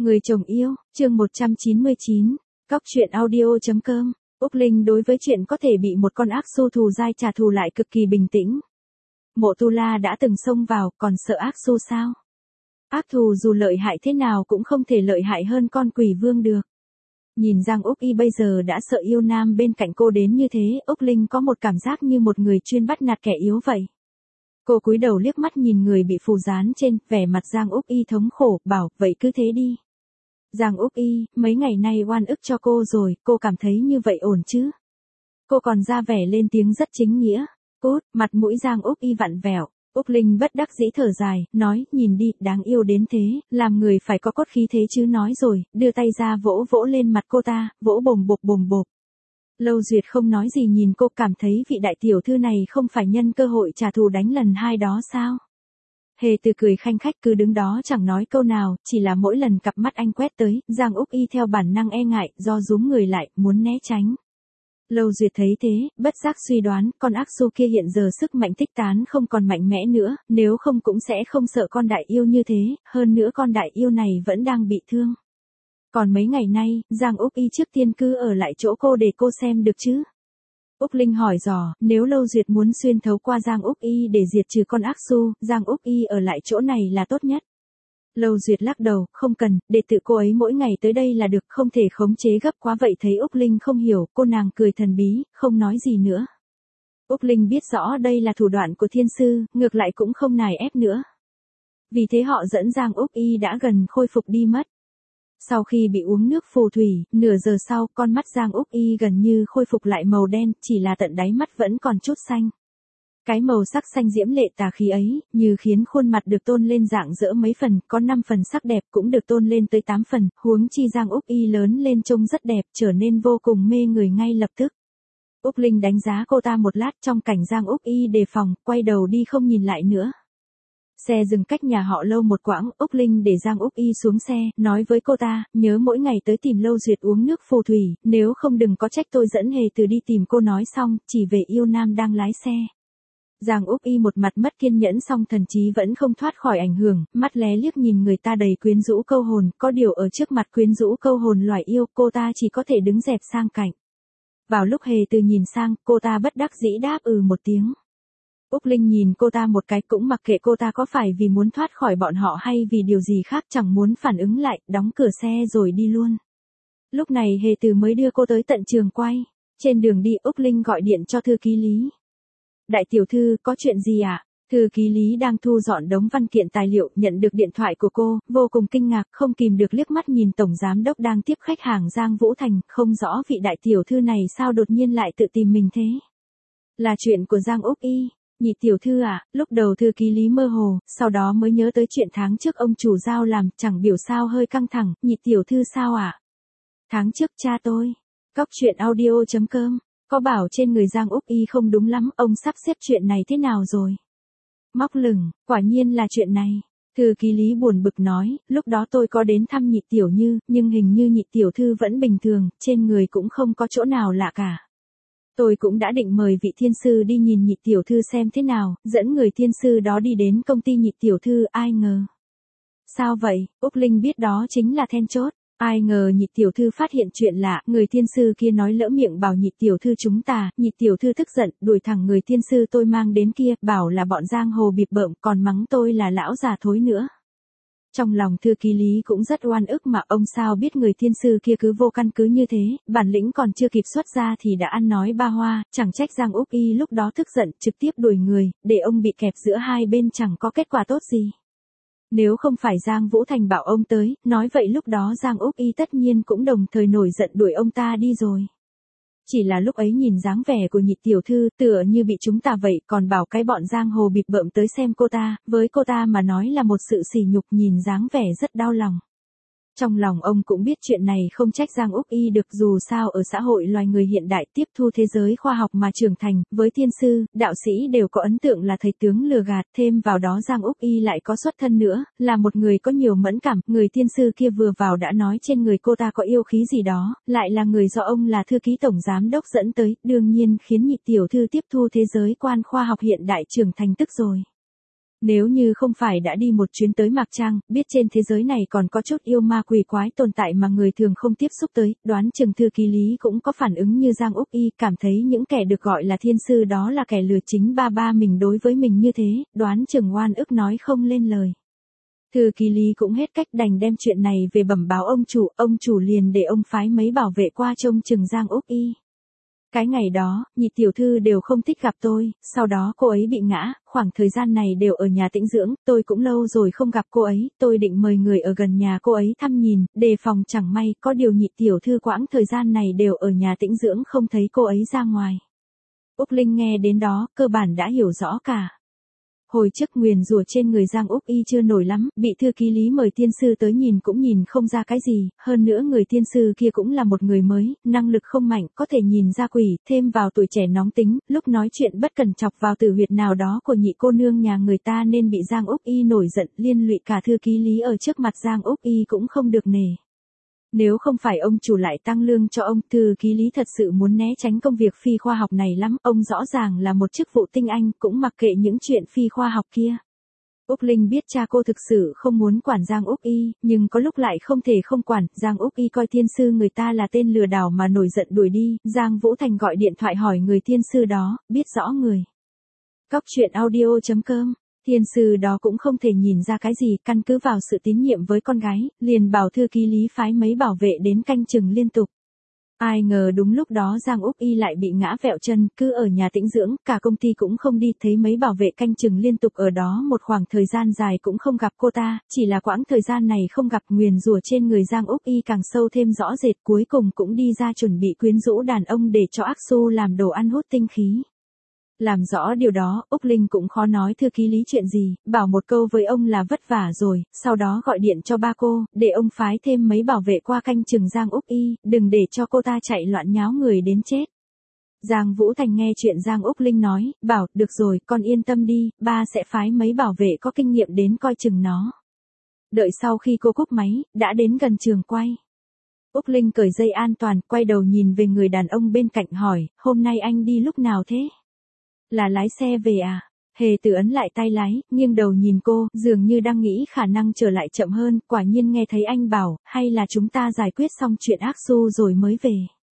Người chồng yêu, chương 199, Cóc truyện audio.com. Úc Linh đối với chuyện có thể bị một con ác su thù dai trả thù lại cực kỳ bình tĩnh. Mộ Tu La đã từng xông vào, còn sợ ác su sao? Ác thù dù lợi hại thế nào cũng không thể lợi hại hơn con quỷ vương được. Nhìn Giang Úc Y bây giờ đã sợ yêu nam bên cạnh cô đến như thế, Úc Linh có một cảm giác như một người chuyên bắt nạt kẻ yếu vậy. Cô cúi đầu liếc mắt nhìn người bị phù dán trên, vẻ mặt Giang Úc Y thống khổ, bảo, vậy cứ thế đi. Giang Úc Y, mấy ngày nay oan ức cho cô rồi, cô cảm thấy như vậy ổn chứ? Cô còn ra vẻ lên tiếng rất chính nghĩa. Cút, mặt mũi Giang Úc Y vặn vẹo. Úc Linh bất đắc dĩ thở dài, nói, nhìn đi, đáng yêu đến thế, làm người phải có cốt khí thế chứ nói rồi, đưa tay ra vỗ vỗ lên mặt cô ta, vỗ bồm bộp bồm bộp. Lâu Duyệt không nói gì nhìn cô, cảm thấy vị đại tiểu thư này không phải nhân cơ hội trả thù đánh lần hai đó sao? Hề Từ cười khanh khách cứ đứng đó chẳng nói câu nào, chỉ là mỗi lần cặp mắt anh quét tới, Giang Úc Y theo bản năng e ngại, do rúm người lại, muốn né tránh. Lâu Duyệt thấy thế, bất giác suy đoán, con ác su kia hiện giờ sức mạnh tích tán không còn mạnh mẽ nữa, nếu không cũng sẽ không sợ con đại yêu như thế, hơn nữa con đại yêu này vẫn đang bị thương. Còn mấy ngày nay, Giang Úc Y trước tiên cứ ở lại chỗ cô để cô xem được chứ? Úc Linh hỏi dò, nếu Lâu Duyệt muốn xuyên thấu qua Giang Úc Y để diệt trừ con ác su, Giang Úc Y ở lại chỗ này là tốt nhất. Lâu Duyệt lắc đầu, không cần, để tự cô ấy mỗi ngày tới đây là được, không thể khống chế gấp quá vậy. Thấy Úc Linh không hiểu, cô nàng cười thần bí, không nói gì nữa. Úc Linh biết rõ đây là thủ đoạn của thiên sư, ngược lại cũng không nài ép nữa. Vì thế họ dẫn Giang Úc Y đã gần khôi phục đi mất. Sau khi bị uống nước phù thủy, nửa giờ sau, con mắt Giang Úc Y gần như khôi phục lại màu đen, chỉ là tận đáy mắt vẫn còn chút xanh. Cái màu sắc xanh diễm lệ tà khí ấy, như khiến khuôn mặt được tôn lên rạng rỡ mấy phần, có 5 phần sắc đẹp cũng được tôn lên tới 8 phần, huống chi Giang Úc Y lớn lên trông rất đẹp, trở nên vô cùng mê người ngay lập tức. Úc Linh đánh giá cô ta một lát trong cảnh Giang Úc Y đề phòng, quay đầu đi không nhìn lại nữa. Xe dừng cách nhà họ Lâu một quãng, Úc Linh để Giang Úc Y xuống xe, nói với cô ta, nhớ mỗi ngày tới tìm Lâu Duyệt uống nước phù thủy, nếu không đừng có trách tôi dẫn Hề Từ đi tìm cô. Nói xong, chỉ về yêu nam đang lái xe. Giang Úc Y một mặt mất kiên nhẫn song thần trí vẫn không thoát khỏi ảnh hưởng, mắt lé liếc nhìn người ta đầy quyến rũ câu hồn, có điều ở trước mặt quyến rũ câu hồn loài yêu, cô ta chỉ có thể đứng dẹp sang cạnh. Vào lúc Hề Từ nhìn sang, cô ta bất đắc dĩ đáp một tiếng. Úc Linh nhìn cô ta một cái, cũng mặc kệ cô ta có phải vì muốn thoát khỏi bọn họ hay vì điều gì khác, chẳng muốn phản ứng lại, đóng cửa xe rồi đi luôn. Lúc này Hề Từ mới đưa cô tới tận trường quay. Trên đường đi, Úc Linh gọi điện cho thư ký Lý. Đại tiểu thư, có chuyện gì ạ? Thư ký Lý đang thu dọn đống văn kiện tài liệu, nhận được điện thoại của cô, vô cùng kinh ngạc, không kìm được liếc mắt nhìn tổng giám đốc đang tiếp khách hàng Giang Vũ Thành, không rõ vị đại tiểu thư này sao đột nhiên lại tự tìm mình thế. Là chuyện của Giang Úc Y. Nhị tiểu thư à? Lúc đầu thư ký Lý mơ hồ, sau đó mới nhớ tới chuyện tháng trước ông chủ giao làm, chẳng biểu sao hơi căng thẳng. Nhị tiểu thư sao ạ? Tháng trước cha tôi. Cóc truyện audio.com. Có bảo trên người Giang Úc Y không đúng lắm, ông sắp xếp chuyện này thế nào rồi? Móc lửng, quả nhiên là chuyện này. Thư ký Lý buồn bực nói, lúc đó tôi có đến thăm nhị tiểu như, nhưng hình như nhị tiểu thư vẫn bình thường, trên người cũng không có chỗ nào lạ cả. Tôi cũng đã định mời vị thiên sư đi nhìn nhị tiểu thư xem thế nào, dẫn người thiên sư đó đi đến công ty nhị tiểu thư, ai ngờ. Sao vậy? Úc Linh biết đó chính là then chốt. Ai ngờ nhị tiểu thư phát hiện chuyện lạ, người thiên sư kia nói lỡ miệng bảo nhị tiểu thư chúng ta, nhị tiểu thư tức giận, đuổi thẳng người thiên sư tôi mang đến kia, bảo là bọn giang hồ bịp bợm, còn mắng tôi là lão già thối nữa. Trong lòng thư ký Lý cũng rất oan ức, mà ông sao biết người thiên sư kia cứ vô căn cứ như thế, bản lĩnh còn chưa kịp xuất ra thì đã ăn nói ba hoa, chẳng trách Giang Úc Y lúc đó tức giận, trực tiếp đuổi người, để ông bị kẹp giữa hai bên chẳng có kết quả tốt gì. Nếu không phải Giang Vũ Thành bảo ông tới, nói vậy lúc đó Giang Úc Y tất nhiên cũng đồng thời nổi giận đuổi ông ta đi rồi. Chỉ là lúc ấy nhìn dáng vẻ của nhị tiểu thư, tựa như bị chúng ta vậy, còn bảo cái bọn giang hồ bịp bợm tới xem cô ta, với cô ta mà nói là một sự sỉ nhục, nhìn dáng vẻ rất đau lòng. Trong lòng ông cũng biết chuyện này không trách Giang Úc Y được, dù sao ở xã hội loài người hiện đại tiếp thu thế giới khoa học mà trưởng thành, với thiên sư, đạo sĩ đều có ấn tượng là thầy tướng lừa gạt, thêm vào đó Giang Úc Y lại có xuất thân nữa, là một người có nhiều mẫn cảm, người thiên sư kia vừa vào đã nói trên người cô ta có yêu khí gì đó, lại là người do ông là thư ký tổng giám đốc dẫn tới, đương nhiên khiến nhị tiểu thư tiếp thu thế giới quan khoa học hiện đại trưởng thành tức rồi. Nếu như không phải đã đi một chuyến tới Mạc Trang, biết trên thế giới này còn có chút yêu ma quỷ quái tồn tại mà người thường không tiếp xúc tới, đoán chừng thư ký Lý cũng có phản ứng như Giang Úc Y, cảm thấy những kẻ được gọi là thiên sư đó là kẻ lừa chính ba mình đối với mình như thế, đoán chừng oan ức nói không lên lời. Thư ký Lý cũng hết cách đành đem chuyện này về bẩm báo ông chủ liền để ông phái mấy bảo vệ qua trông chừng Giang Úc Y. Cái ngày đó, nhị tiểu thư đều không thích gặp tôi, sau đó cô ấy bị ngã, khoảng thời gian này đều ở nhà tĩnh dưỡng, tôi cũng lâu rồi không gặp cô ấy, tôi định mời người ở gần nhà cô ấy thăm nhìn, đề phòng chẳng may, có điều nhị tiểu thư quãng thời gian này đều ở nhà tĩnh dưỡng không thấy cô ấy ra ngoài. Úc Linh nghe đến đó, cơ bản đã hiểu rõ cả. Hồi trước nguyền rủa trên người Giang Úc Y chưa nổi lắm, bị thư ký Lý mời tiên sư tới nhìn cũng nhìn không ra cái gì, hơn nữa người tiên sư kia cũng là một người mới, năng lực không mạnh, có thể nhìn ra quỷ, thêm vào tuổi trẻ nóng tính, lúc nói chuyện bất cần chọc vào tử huyệt nào đó của nhị cô nương nhà người ta nên bị Giang Úc Y nổi giận, liên lụy cả thư ký Lý ở trước mặt Giang Úc Y cũng không được nể. Nếu không phải ông chủ lại tăng lương cho ông, thư ký Lý thật sự muốn né tránh công việc phi khoa học này lắm, ông rõ ràng là một chức vụ tinh anh, cũng mặc kệ những chuyện phi khoa học kia. Úc Linh biết cha cô thực sự không muốn quản Giang Úc Y, nhưng có lúc lại không thể không quản, Giang Úc Y coi tiên sư người ta là tên lừa đảo mà nổi giận đuổi đi, Giang Vũ Thành gọi điện thoại hỏi người tiên sư đó, biết rõ người. Cóc truyện audio.com. Thiên sư đó cũng không thể nhìn ra cái gì, căn cứ vào sự tín nhiệm với con gái, liền bảo thư ký Lý phái mấy bảo vệ đến canh chừng liên tục. Ai ngờ đúng lúc đó Giang Úc Y lại bị ngã vẹo chân, cứ ở nhà tĩnh dưỡng, cả công ty cũng không đi, thấy mấy bảo vệ canh chừng liên tục ở đó một khoảng thời gian dài cũng không gặp cô ta, chỉ là quãng thời gian này không gặp, nguyền rủa trên người Giang Úc Y càng sâu thêm rõ rệt, cuối cùng cũng đi ra chuẩn bị quyến rũ đàn ông để cho Ác Su làm đồ ăn hút tinh khí. Làm rõ điều đó, Úc Linh cũng khó nói thư ký Lý chuyện gì, bảo một câu với ông là vất vả rồi, sau đó gọi điện cho ba cô, để ông phái thêm mấy bảo vệ qua canh chừng Giang Úc Y, đừng để cho cô ta chạy loạn nháo người đến chết. Giang Vũ Thành nghe chuyện Giang Úc Linh nói, bảo, được rồi, con yên tâm đi, ba sẽ phái mấy bảo vệ có kinh nghiệm đến coi chừng nó. Đợi sau khi cô cúp máy, đã đến gần trường quay. Úc Linh cởi dây an toàn, quay đầu nhìn về người đàn ông bên cạnh hỏi, hôm nay anh đi lúc nào thế? Là lái xe về à? Hề Tử ấn lại tay lái, nghiêng đầu nhìn cô, dường như đang nghĩ khả năng trở lại chậm hơn, quả nhiên nghe thấy anh bảo, hay là chúng ta giải quyết xong chuyện Ác Su rồi mới về.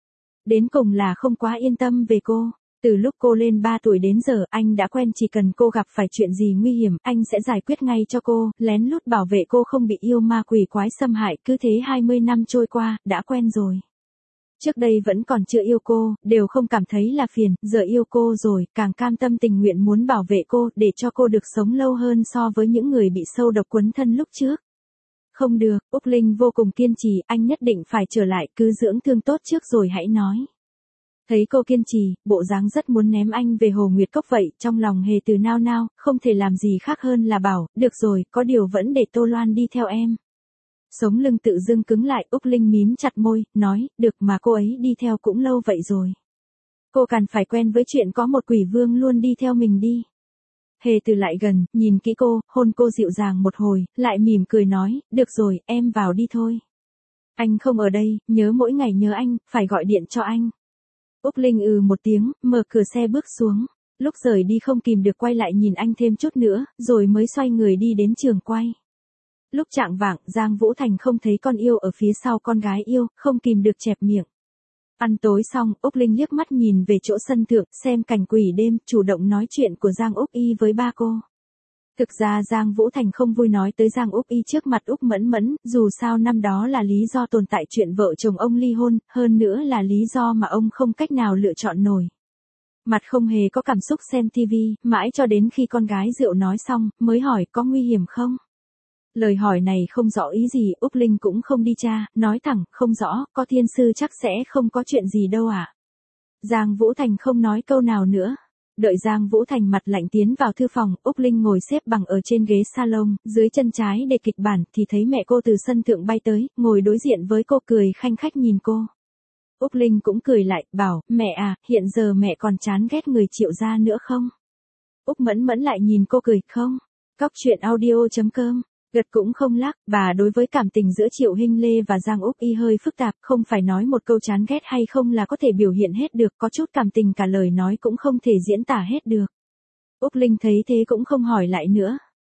Đến cùng là không quá yên tâm về cô. Từ lúc cô lên 3 tuổi đến giờ, anh đã quen, chỉ cần cô gặp phải chuyện gì nguy hiểm, anh sẽ giải quyết ngay cho cô, lén lút bảo vệ cô không bị yêu ma quỷ quái xâm hại, cứ thế 20 năm trôi qua, đã quen rồi. Trước đây vẫn còn chưa yêu cô, đều không cảm thấy là phiền, giờ yêu cô rồi, càng cam tâm tình nguyện muốn bảo vệ cô, để cho cô được sống lâu hơn so với những người bị sâu độc quấn thân lúc trước. Không được, Úc Linh vô cùng kiên trì, anh nhất định phải trở lại, cứ dưỡng thương tốt trước rồi hãy nói. Thấy cô kiên trì, bộ dáng rất muốn ném anh về Hồ Nguyệt Cốc vậy, trong lòng Hề Từ nao nao, không thể làm gì khác hơn là bảo, được rồi, có điều vẫn để Tô Loan đi theo em. Sống lưng tự dưng cứng lại, Úc Linh mím chặt môi, nói, được mà cô ấy đi theo cũng lâu vậy rồi. Cô cần phải quen với chuyện có một quỷ vương luôn đi theo mình đi. Hề Từ lại gần, nhìn kỹ cô, hôn cô dịu dàng một hồi, lại mỉm cười nói, được rồi, em vào đi thôi. Anh không ở đây, nhớ mỗi ngày nhớ anh, phải gọi điện cho anh. Úc Linh một tiếng, mở cửa xe bước xuống. Lúc rời đi không kìm được quay lại nhìn anh thêm chút nữa, rồi mới xoay người đi đến trường quay. Lúc chạng vạng, Giang Vũ Thành không thấy con yêu ở phía sau con gái yêu, không kìm được chẹp miệng. Ăn tối xong, Úc Linh liếc mắt nhìn về chỗ sân thượng, xem cảnh quỷ đêm, chủ động nói chuyện của Giang Úc Y với ba cô. Thực ra Giang Vũ Thành không vui nói tới Giang Úc Y trước mặt Úc Mẫn Mẫn, dù sao năm đó là lý do tồn tại chuyện vợ chồng ông ly hôn, hơn nữa là lý do mà ông không cách nào lựa chọn nổi. Mặt không hề có cảm xúc xem tivi, mãi cho đến khi con gái rượu nói xong, mới hỏi có nguy hiểm không? Lời hỏi này không rõ ý gì, Úc Linh cũng không đi tra, nói thẳng, không rõ, có thiên sư chắc sẽ không có chuyện gì đâu ạ. Giang Vũ Thành không nói câu nào nữa. Đợi Giang Vũ Thành mặt lạnh tiến vào thư phòng, Úc Linh ngồi xếp bằng ở trên ghế salon, dưới chân trái để kịch bản, thì thấy mẹ cô từ sân thượng bay tới, ngồi đối diện với cô cười khanh khách nhìn cô. Úc Linh cũng cười lại, bảo, mẹ à, hiện giờ mẹ còn chán ghét người Triệu gia nữa không? Úc Mẫn Mẫn lại nhìn cô cười, không? Cóc truyện audio.com. Gật cũng không lắc, bà đối với cảm tình giữa Triệu Hinh Lê và Giang Úc Y hơi phức tạp, không phải nói một câu chán ghét hay không là có thể biểu hiện hết được, có chút cảm tình cả lời nói cũng không thể diễn tả hết được. Úc Linh thấy thế cũng không hỏi lại nữa.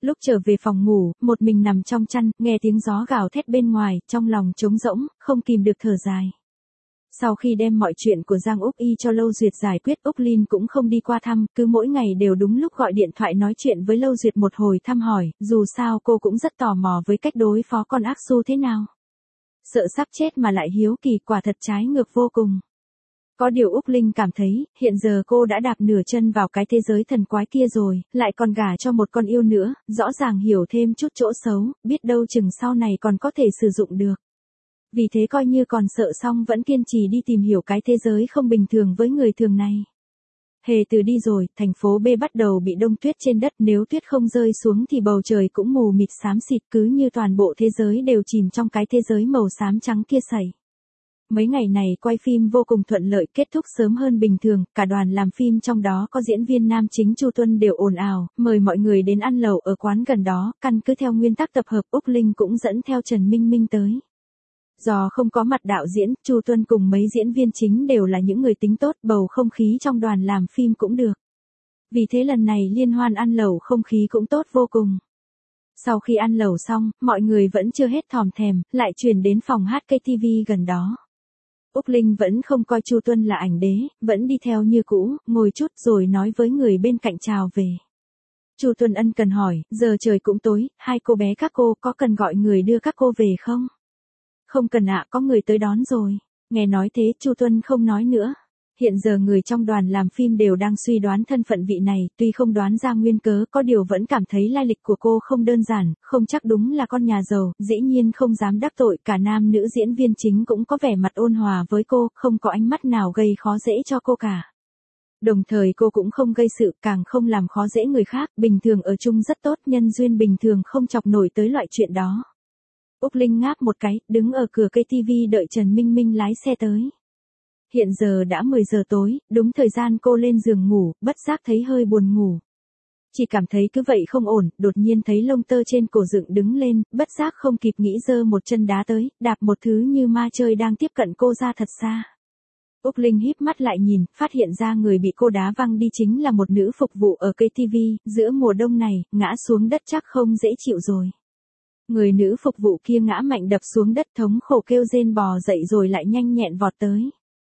Lúc trở về phòng ngủ, một mình nằm trong chăn, nghe tiếng gió gào thét bên ngoài, trong lòng trống rỗng, không kìm được thở dài. Sau khi đem mọi chuyện của Giang Úc Y cho Lâu Duyệt giải quyết, Úc Linh cũng không đi qua thăm, cứ mỗi ngày đều đúng lúc gọi điện thoại nói chuyện với Lâu Duyệt một hồi thăm hỏi, dù sao cô cũng rất tò mò với cách đối phó con ác su thế nào. Sợ sắp chết mà lại hiếu kỳ, quả thật trái ngược vô cùng. Có điều Úc Linh cảm thấy, hiện giờ cô đã đạp nửa chân vào cái thế giới thần quái kia rồi, lại còn gả cho một con yêu nữa, rõ ràng hiểu thêm chút chỗ xấu, biết đâu chừng sau này còn có thể sử dụng được. Vì thế coi như còn sợ xong vẫn kiên trì đi tìm hiểu cái thế giới không bình thường với người thường này. Hề từ đi rồi, thành phố B bắt đầu bị đông tuyết trên đất, nếu tuyết không rơi xuống thì bầu trời cũng mù mịt xám xịt, cứ như toàn bộ thế giới đều chìm trong cái thế giới màu xám trắng kia sẩy. Mấy ngày này quay phim vô cùng thuận lợi, kết thúc sớm hơn bình thường, cả đoàn làm phim trong đó có diễn viên nam chính Chu Tuân đều ồn ào, mời mọi người đến ăn lẩu ở quán gần đó, căn cứ theo nguyên tắc tập hợp, Úc Linh cũng dẫn theo Trần Minh Minh tới. Do không có mặt đạo diễn, Chu Tuân cùng mấy diễn viên chính đều là những người tính tốt, bầu không khí trong đoàn làm phim cũng được. Vì thế lần này liên hoan ăn lẩu không khí cũng tốt vô cùng. Sau khi ăn lẩu xong, mọi người vẫn chưa hết thòm thèm, lại chuyển đến phòng hát KTV gần đó. Úc Linh vẫn không coi Chu Tuân là ảnh đế, vẫn đi theo như cũ, ngồi chút rồi nói với người bên cạnh chào về. Chu Tuân ân cần hỏi, giờ trời cũng tối, hai cô bé các cô có cần gọi người đưa các cô về không? Không cần ạ, có người tới đón rồi. Nghe nói thế, Chu Tuân không nói nữa. Hiện giờ người trong đoàn làm phim đều đang suy đoán thân phận vị này, tuy không đoán ra nguyên cớ, có điều vẫn cảm thấy lai lịch của cô không đơn giản, không chắc đúng là con nhà giàu, dĩ nhiên không dám đắc tội, cả nam nữ diễn viên chính cũng có vẻ mặt ôn hòa với cô, không có ánh mắt nào gây khó dễ cho cô cả. Đồng thời cô cũng không gây sự, càng không làm khó dễ người khác, bình thường ở chung rất tốt, nhân duyên bình thường không chọc nổi tới loại chuyện đó. Úc Linh ngáp một cái, đứng ở cửa KTV đợi Trần Minh Minh lái xe tới. Hiện giờ đã 10 giờ tối, đúng thời gian cô lên giường ngủ, bất giác thấy hơi buồn ngủ. Chỉ cảm thấy cứ vậy không ổn, đột nhiên thấy lông tơ trên cổ dựng đứng lên, bất giác không kịp nghĩ giơ một chân đá tới, đạp một thứ như ma chơi đang tiếp cận cô ra thật xa. Úc Linh híp mắt lại nhìn, phát hiện ra người bị cô đá văng đi chính là một nữ phục vụ ở KTV, giữa mùa đông này, ngã xuống đất chắc không dễ chịu rồi. Người nữ phục vụ kia ngã mạnh đập xuống đất, thống khổ kêu rên bò dậy rồi lại nhanh nhẹn vọt tới.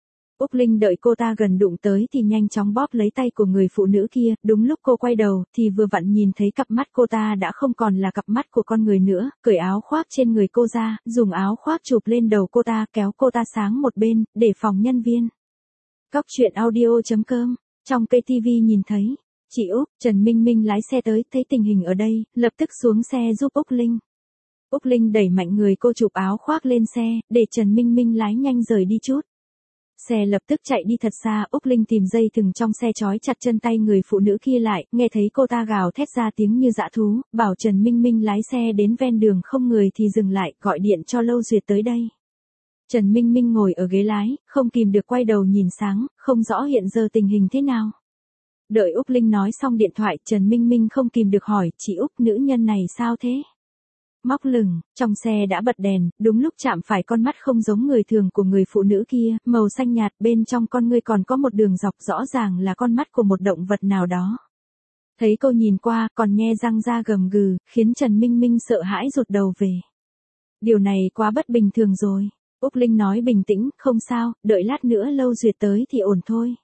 Úc Linh đợi cô ta gần đụng tới thì nhanh chóng bóp lấy tay của người phụ nữ kia, đúng lúc cô quay đầu thì vừa vặn nhìn thấy cặp mắt cô ta đã không còn là cặp mắt của con người nữa, cởi áo khoác trên người cô ra, dùng áo khoác chụp lên đầu cô ta, kéo cô ta sang một bên, để phòng nhân viên. Cóc truyện audio.com, trong KTV nhìn thấy, chị Úc, Trần Minh Minh lái xe tới, thấy tình hình ở đây, lập tức xuống xe giúp Úc Linh. Úc Linh đẩy mạnh người cô chụp áo khoác lên xe, để Trần Minh Minh lái nhanh rời đi chút. Xe lập tức chạy đi thật xa, Úc Linh tìm dây thừng trong xe trói chặt chân tay người phụ nữ kia lại, nghe thấy cô ta gào thét ra tiếng như dã thú, bảo Trần Minh Minh lái xe đến ven đường không người thì dừng lại, gọi điện cho Lâu Duyệt tới đây. Trần Minh Minh ngồi ở ghế lái, không kìm được quay đầu nhìn sáng, không rõ hiện giờ tình hình thế nào. Đợi Úc Linh nói xong điện thoại, Trần Minh Minh không kìm được hỏi, chị Úc, nữ nhân này sao thế? Móc lửng, trong xe đã bật đèn, đúng lúc chạm phải con mắt không giống người thường của người phụ nữ kia, màu xanh nhạt, bên trong con ngươi còn có một đường dọc, rõ ràng là con mắt của một động vật nào đó. Thấy cô nhìn qua, còn nhe răng ra gầm gừ, khiến Trần Minh Minh sợ hãi rụt đầu về. Điều này quá bất bình thường rồi. Úc Linh nói bình tĩnh, không sao, đợi lát nữa Lâu Duyệt tới thì ổn thôi.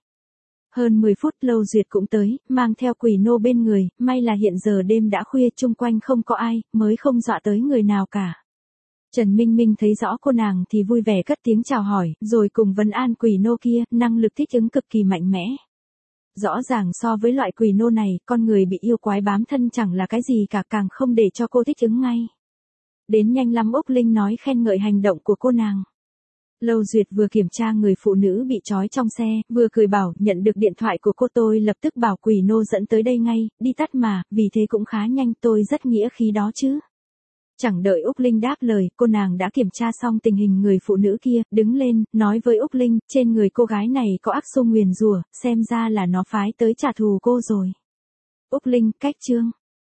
Hơn 10 phút Lâu Duyệt cũng tới, mang theo quỷ nô bên người, may là hiện giờ đêm đã khuya, chung quanh không có ai, mới không dọa tới người nào cả. Trần Minh Minh thấy rõ cô nàng thì vui vẻ cất tiếng chào hỏi, rồi cùng vấn an quỷ nô kia, năng lực thích ứng cực kỳ mạnh mẽ. Rõ ràng so với loại quỷ nô này, con người bị yêu quái bám thân chẳng là cái gì cả, càng không để cho cô thích ứng ngay. Đến nhanh lắm, Úc Linh nói khen ngợi hành động của cô nàng. Lâu Duyệt vừa kiểm tra người phụ nữ bị trói trong xe, vừa cười bảo, nhận được điện thoại của cô tôi lập tức bảo quỷ nô dẫn tới đây ngay, đi tắt mà, vì thế cũng khá nhanh, tôi rất nghĩa khí đó chứ. Chẳng đợi Úc Linh đáp lời, cô nàng đã kiểm tra xong tình hình người phụ nữ kia, đứng lên, nói với Úc Linh, trên người cô gái này có ác xu nguyền rủa, xem ra là nó phái tới trả thù cô rồi. Úc Linh, cách chương.